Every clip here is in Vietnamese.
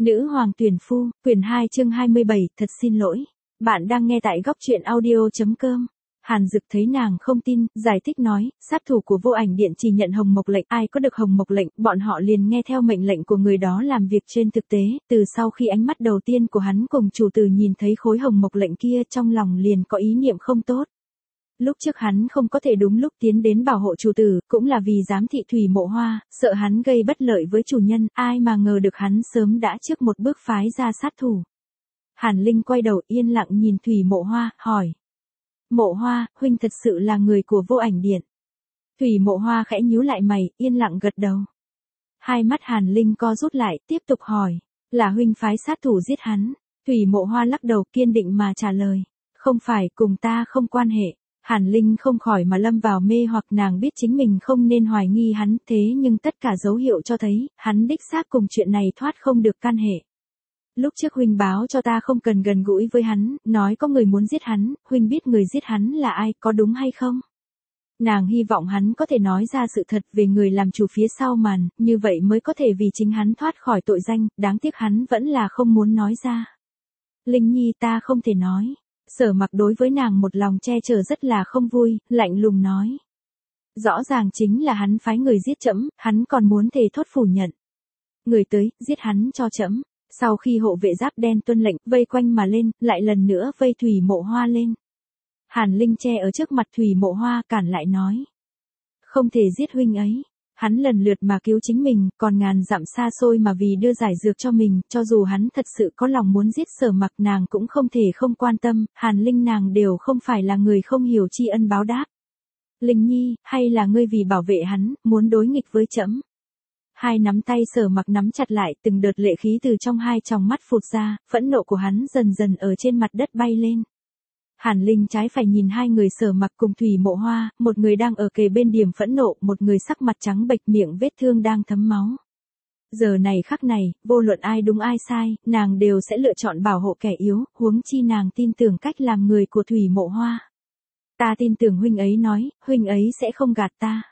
Nữ hoàng tuyển phu, quyển 2 chương 27, thật xin lỗi. Bạn đang nghe tại góc truyện audio.com. Hàn Dực thấy nàng không tin, giải thích nói, sát thủ của Vô Ảnh Điện chỉ nhận Hồng Mộc lệnh, ai có được Hồng Mộc lệnh, bọn họ liền nghe theo mệnh lệnh của người đó làm việc. Trên thực tế, từ sau khi ánh mắt đầu tiên của hắn cùng chủ tử nhìn thấy khối Hồng Mộc lệnh kia, trong lòng liền có ý niệm không tốt. Lúc trước hắn không có thể đúng lúc tiến đến bảo hộ chủ tử, cũng là vì giám thị Thủy Mộ Hoa, sợ hắn gây bất lợi với chủ nhân, ai mà ngờ được hắn sớm đã trước một bước phái ra sát thủ. Hàn Linh quay đầu yên lặng nhìn Thủy Mộ Hoa, hỏi. Mộ Hoa, huynh thật sự là người của Vô Ảnh Điện. Thủy Mộ Hoa khẽ nhíu lại mày, yên lặng gật đầu. Hai mắt Hàn Linh co rút lại, tiếp tục hỏi. Là huynh phái sát thủ giết hắn. Thủy Mộ Hoa lắc đầu kiên định mà trả lời. Không phải, cùng ta không quan hệ. Hàn Linh không khỏi mà lâm vào mê hoặc, nàng biết chính mình không nên hoài nghi hắn, thế nhưng tất cả dấu hiệu cho thấy, hắn đích xác cùng chuyện này thoát không được can hệ. Lúc trước huynh báo cho ta không cần gần gũi với hắn, nói có người muốn giết hắn, huynh biết người giết hắn là ai, có đúng hay không? Nàng hy vọng hắn có thể nói ra sự thật về người làm chủ phía sau màn, như vậy mới có thể vì chính hắn thoát khỏi tội danh, đáng tiếc hắn vẫn là không muốn nói ra. Linh Nhi, ta không thể nói. Sở Mặc đối với nàng một lòng che chở rất là không vui, lạnh lùng nói. Rõ ràng chính là hắn phái người giết trẫm, hắn còn muốn thề thốt phủ nhận. Người tới, giết hắn cho trẫm. Sau khi hộ vệ giáp đen tuân lệnh, vây quanh mà lên, lại lần nữa vây Thủy Mộ Hoa lên. Hàn Linh che ở trước mặt Thủy Mộ Hoa cản lại nói. Không thể giết huynh ấy. Hắn lần lượt mà cứu chính mình, còn ngàn dặm xa xôi mà vì đưa giải dược cho mình, cho dù hắn thật sự có lòng muốn giết Sở Mặc, nàng cũng không thể không quan tâm, Hàn Linh nàng đều không phải là người không hiểu tri ân báo đáp. Linh Nhi, hay là ngươi vì bảo vệ hắn, muốn đối nghịch với trẫm? Hai nắm tay Sở Mặc nắm chặt lại, từng đợt lệ khí từ trong hai tròng mắt phụt ra, phẫn nộ của hắn dần dần ở trên mặt đất bay lên. Hàn Linh trái phải nhìn hai người Sở Mặc cùng Thủy Mộ Hoa, một người đang ở kề bên điểm phẫn nộ, một người sắc mặt trắng bệch, miệng vết thương đang thấm máu. Giờ này khắc này, vô luận ai đúng ai sai, nàng đều sẽ lựa chọn bảo hộ kẻ yếu, huống chi nàng tin tưởng cách làm người của Thủy Mộ Hoa. Ta tin tưởng huynh ấy nói, huynh ấy sẽ không gạt ta.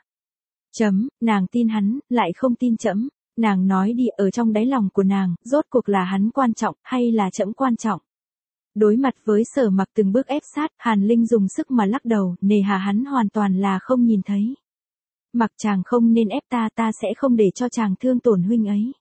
Nàng tin hắn, lại không tin trẫm. Nàng nói đi, ở trong đáy lòng của nàng, rốt cuộc là hắn quan trọng, hay là trẫm quan trọng? Đối mặt với Sở Mặc từng bước ép sát, Hàn Linh dùng sức mà lắc đầu, nề hà hắn hoàn toàn là không nhìn thấy. Mặc chàng không nên ép ta, ta sẽ không để cho chàng thương tổn huynh ấy.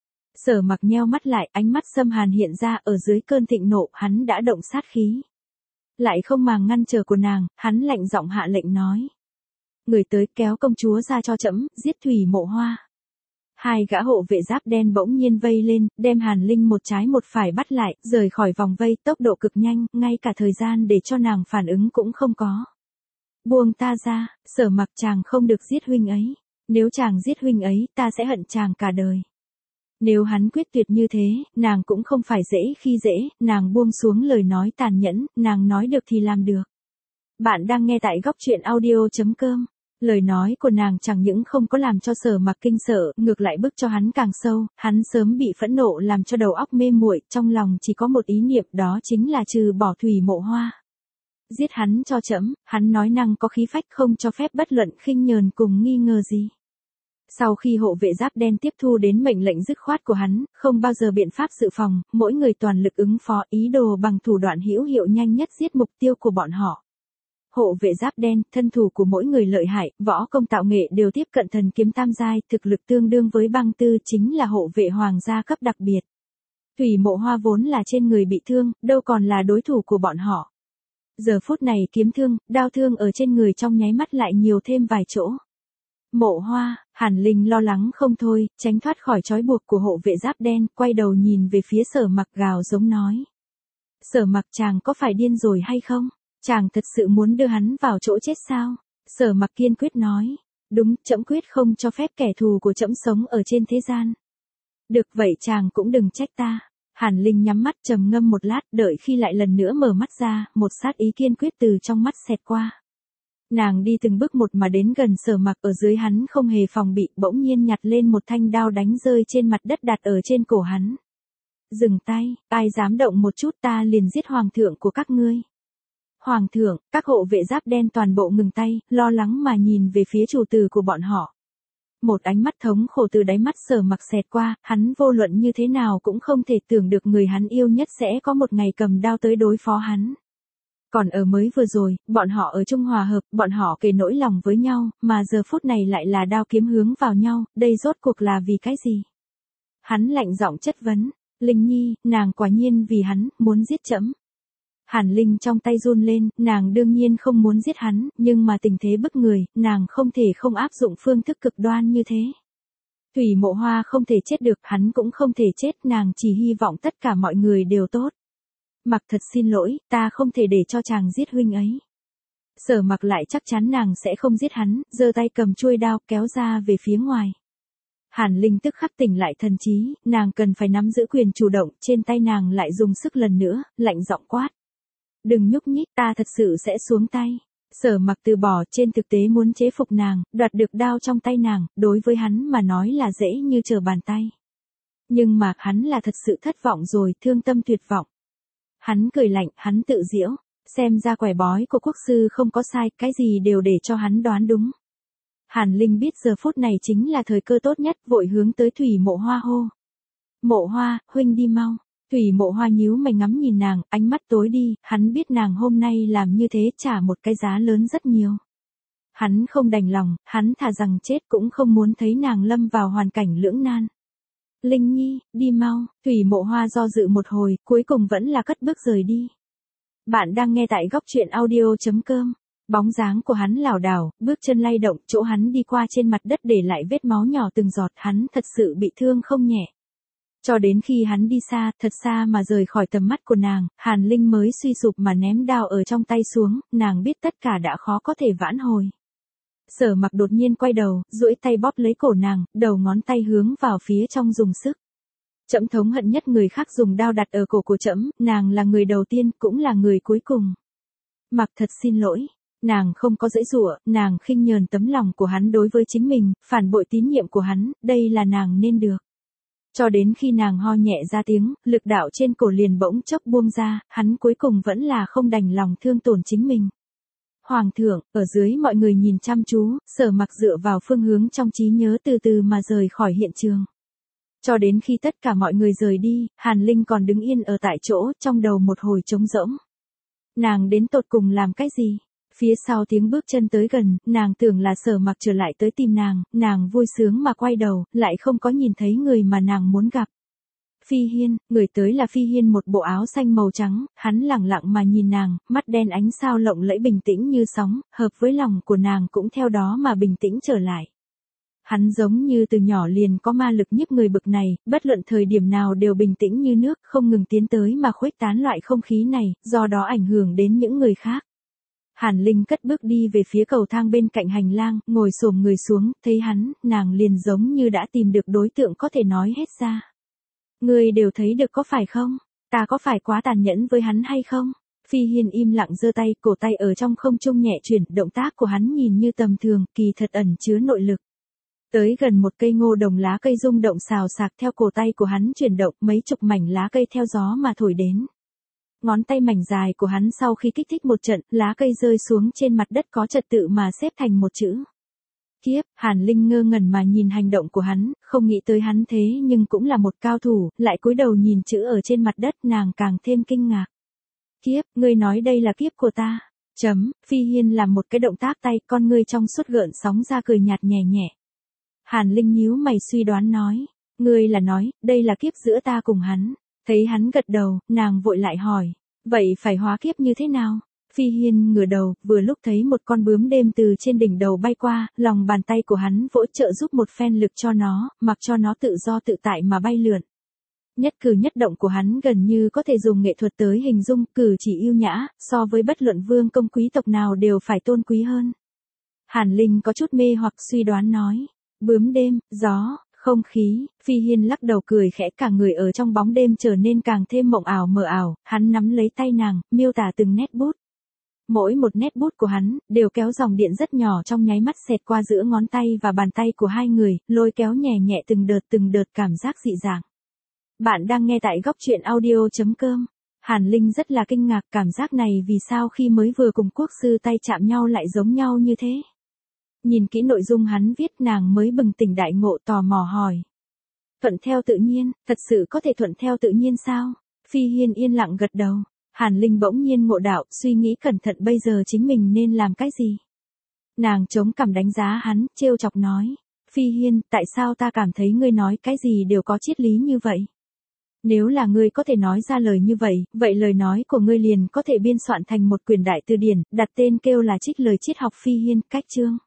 Sở Mặc nheo mắt lại, ánh mắt xâm hàn hiện ra, ở dưới cơn thịnh nộ, hắn đã động sát khí. Lại không màng ngăn trở của nàng, hắn lạnh giọng hạ lệnh nói. Người tới, kéo công chúa ra cho trẫm, giết Thủy Mộ Hoa. Hai gã hộ vệ giáp đen bỗng nhiên vây lên, đem Hàn Linh một trái một phải bắt lại, rời khỏi vòng vây, tốc độ cực nhanh, ngay cả thời gian để cho nàng phản ứng cũng không có. Buông ta ra, Sở Mặc, chàng không được giết huynh ấy. Nếu chàng giết huynh ấy, ta sẽ hận chàng cả đời. Nếu hắn quyết tuyệt như thế, nàng cũng không phải dễ khi dễ, nàng buông xuống lời nói tàn nhẫn, nàng nói được thì làm được. Bạn đang nghe tại góc truyện audio.com. Lời nói của nàng chẳng những không có làm cho Sở Mặc kinh sợ, ngược lại bức cho hắn càng sâu, hắn sớm bị phẫn nộ làm cho đầu óc mê muội, trong lòng chỉ có một ý niệm, đó chính là trừ bỏ Thủy Mộ Hoa. Giết hắn cho trẫm, hắn nói năng có khí phách, không cho phép bất luận khinh nhờn cùng nghi ngờ gì. Sau khi hộ vệ giáp đen tiếp thu đến mệnh lệnh dứt khoát của hắn, không bao giờ biện pháp dự phòng, mỗi người toàn lực ứng phó, ý đồ bằng thủ đoạn hữu hiệu nhanh nhất giết mục tiêu của bọn họ. Hộ vệ giáp đen, thân thủ của mỗi người lợi hại, võ công tạo nghệ đều tiếp cận thần kiếm tam giai, thực lực tương đương với băng tư, chính là hộ vệ hoàng gia cấp đặc biệt. Thủy Mộ Hoa vốn là trên người bị thương, đâu còn là đối thủ của bọn họ. Giờ phút này kiếm thương, đao thương ở trên người trong nháy mắt lại nhiều thêm vài chỗ. Mộ Hoa, Hàn Linh lo lắng không thôi, tránh thoát khỏi trói buộc của hộ vệ giáp đen, quay đầu nhìn về phía Sở Mặc gào giống nói. Sở Mặc, chàng có phải điên rồi hay không? Chàng thật sự muốn đưa hắn vào chỗ chết sao? Sở Mặc kiên quyết nói. Đúng, trẫm quyết không cho phép kẻ thù của trẫm sống ở trên thế gian. Được vậy chàng cũng đừng trách ta. Hàn Linh nhắm mắt trầm ngâm một lát, đợi khi lại lần nữa mở mắt ra, một sát ý kiên quyết từ trong mắt xẹt qua. Nàng đi từng bước một mà đến gần Sở Mặc, ở dưới hắn không hề phòng bị, bỗng nhiên nhặt lên một thanh đao đánh rơi trên mặt đất đặt ở trên cổ hắn. Dừng tay, ai dám động một chút ta liền giết hoàng thượng của các ngươi. Hoàng thượng, các hộ vệ giáp đen toàn bộ ngừng tay, lo lắng mà nhìn về phía chủ tử của bọn họ. Một ánh mắt thống khổ từ đáy mắt Sở Mặc xẹt qua, hắn vô luận như thế nào cũng không thể tưởng được người hắn yêu nhất sẽ có một ngày cầm đao tới đối phó hắn. Còn ở mới vừa rồi, bọn họ ở chung hòa hợp, bọn họ kề nỗi lòng với nhau, mà giờ phút này lại là đao kiếm hướng vào nhau, đây rốt cuộc là vì cái gì? Hắn lạnh giọng chất vấn, Linh Nhi, nàng quả nhiên vì hắn, muốn giết trẫm. Hàn Linh trong tay run lên, nàng đương nhiên không muốn giết hắn, nhưng mà tình thế bức người, nàng không thể không áp dụng phương thức cực đoan như thế. Thủy Mộ Hoa không thể chết được, hắn cũng không thể chết, nàng chỉ hy vọng tất cả mọi người đều tốt. Mặc thật xin lỗi, ta không thể để cho chàng giết huynh ấy. Sở Mặc lại chắc chắn nàng sẽ không giết hắn, giơ tay cầm chuôi đao kéo ra về phía ngoài. Hàn Linh tức khắc tỉnh lại thần trí, nàng cần phải nắm giữ quyền chủ động, trên tay nàng lại dùng sức lần nữa, lạnh giọng quát. Đừng nhúc nhích, ta thật sự sẽ xuống tay. Sở Mặc từ bỏ, trên thực tế muốn chế phục nàng, đoạt được đao trong tay nàng, đối với hắn mà nói là dễ như trở bàn tay. Nhưng mà hắn là thật sự thất vọng rồi, thương tâm tuyệt vọng. Hắn cười lạnh, hắn tự giễu, xem ra quẻ bói của quốc sư không có sai, cái gì đều để cho hắn đoán đúng. Hàn Linh biết giờ phút này chính là thời cơ tốt nhất, vội hướng tới Thủy Mộ Hoa hô. Mộ Hoa, huynh đi mau. Thủy Mộ Hoa nhíu mày ngắm nhìn nàng, ánh mắt tối đi, hắn biết nàng hôm nay làm như thế trả một cái giá lớn rất nhiều. Hắn không đành lòng, hắn thà rằng chết cũng không muốn thấy nàng lâm vào hoàn cảnh lưỡng nan. Linh Nhi, đi mau, Thủy Mộ Hoa do dự một hồi, cuối cùng vẫn là cất bước rời đi. Bạn đang nghe tại góc truyện audio.com. Bóng dáng của hắn lảo đảo, bước chân lay động, chỗ hắn đi qua trên mặt đất để lại vết máu nhỏ từng giọt, hắn thật sự bị thương không nhẹ. Cho đến khi hắn đi xa, thật xa mà rời khỏi tầm mắt của nàng, Hàn Linh mới suy sụp mà ném đao ở trong tay xuống, nàng biết tất cả đã khó có thể vãn hồi. Sở Mặc đột nhiên quay đầu, duỗi tay bóp lấy cổ nàng, đầu ngón tay hướng vào phía trong dùng sức. Trẫm thống hận nhất người khác dùng đao đặt ở cổ của trẫm, nàng là người đầu tiên, cũng là người cuối cùng. Mặc thật xin lỗi. Nàng không có giãy giụa, nàng khinh nhờn tấm lòng của hắn đối với chính mình, phản bội tín nhiệm của hắn, đây là nàng nên được. Cho đến khi nàng ho nhẹ ra tiếng, lực đạo trên cổ liền bỗng chốc buông ra, hắn cuối cùng vẫn là không đành lòng thương tổn chính mình. Hoàng thượng, ở dưới mọi người nhìn chăm chú, Sở Mặc dựa vào phương hướng trong trí nhớ từ từ mà rời khỏi hiện trường. Cho đến khi tất cả mọi người rời đi, Hàn Linh còn đứng yên ở tại chỗ, trong đầu một hồi trống rỗng. Nàng đến tột cùng làm cái gì? Phía sau tiếng bước chân tới gần, nàng tưởng là Sở Mặc trở lại tới tìm nàng vui sướng mà quay đầu, lại không có nhìn thấy người mà nàng muốn gặp. Phi Hiên, người tới là Phi Hiên, một bộ áo xanh màu trắng, hắn lẳng lặng mà nhìn nàng, mắt đen ánh sao lộng lẫy bình tĩnh như sóng, hợp với lòng của nàng cũng theo đó mà bình tĩnh trở lại. Hắn giống như từ nhỏ liền có ma lực nhiếp người bực này, bất luận thời điểm nào đều bình tĩnh như nước, không ngừng tiến tới mà khuếch tán loại không khí này, do đó ảnh hưởng đến những người khác. Hàn Linh cất bước đi về phía cầu thang bên cạnh hành lang, ngồi xổm người xuống, thấy hắn, nàng liền giống như đã tìm được đối tượng có thể nói hết ra. Ngươi đều thấy được có phải không? Ta có phải quá tàn nhẫn với hắn hay không? Phi Hiên im lặng giơ tay, cổ tay ở trong không trung nhẹ chuyển, động tác của hắn nhìn như tầm thường, kỳ thật ẩn chứa nội lực. Tới gần một cây ngô đồng lá cây rung động xào xạc theo cổ tay của hắn chuyển động, mấy chục mảnh lá cây theo gió mà thổi đến. Ngón tay mảnh dài của hắn sau khi kích thích một trận, lá cây rơi xuống trên mặt đất có trật tự mà xếp thành một chữ. Kiếp, Hàn Linh ngơ ngẩn mà nhìn hành động của hắn, không nghĩ tới hắn thế nhưng cũng là một cao thủ, lại cúi đầu nhìn chữ ở trên mặt đất, nàng càng thêm kinh ngạc. Kiếp, ngươi nói đây là kiếp của ta. Phi Hiên làm một cái động tác tay, con ngươi trong suốt gợn sóng ra cười nhạt nhẹ nhẹ. Hàn Linh nhíu mày suy đoán nói, ngươi là nói, đây là kiếp giữa ta cùng hắn. Thấy hắn gật đầu, nàng vội lại hỏi, vậy phải hóa kiếp như thế nào? Phi Hiên ngửa đầu, vừa lúc thấy một con bướm đêm từ trên đỉnh đầu bay qua, lòng bàn tay của hắn vỗ trợ giúp một phen lực cho nó, mặc cho nó tự do tự tại mà bay lượn. Nhất cử nhất động của hắn gần như có thể dùng nghệ thuật tới hình dung, cử chỉ yêu nhã, so với bất luận vương công quý tộc nào đều phải tôn quý hơn. Hàn Linh có chút mê hoặc suy đoán nói, bướm đêm, gió, không khí. Phi Hiên lắc đầu cười khẽ, cả người ở trong bóng đêm trở nên càng thêm mộng ảo mờ ảo, hắn nắm lấy tay nàng, miêu tả từng nét bút. Mỗi một nét bút của hắn, đều kéo dòng điện rất nhỏ trong nháy mắt xẹt qua giữa ngón tay và bàn tay của hai người, lôi kéo nhẹ nhẹ từng đợt cảm giác dị dạng. Bạn đang nghe tại góc truyện audio.com. Hàn Linh rất là kinh ngạc, cảm giác này vì sao khi mới vừa cùng quốc sư tay chạm nhau lại giống nhau như thế. Nhìn kỹ nội dung hắn viết nàng mới bừng tỉnh đại ngộ tò mò hỏi. Thuận theo tự nhiên, thật sự có thể thuận theo tự nhiên sao? Phi Hiên yên lặng gật đầu. Hàn Linh bỗng nhiên ngộ đạo, suy nghĩ cẩn thận bây giờ chính mình nên làm cái gì? Nàng chống cằm đánh giá hắn, trêu chọc nói. Phi Hiên, tại sao ta cảm thấy ngươi nói cái gì đều có triết lý như vậy? Nếu là ngươi có thể nói ra lời như vậy, vậy lời nói của ngươi liền có thể biên soạn thành một quyển đại từ điển, đặt tên kêu là Trích lời triết học Phi Hiên, cách chương.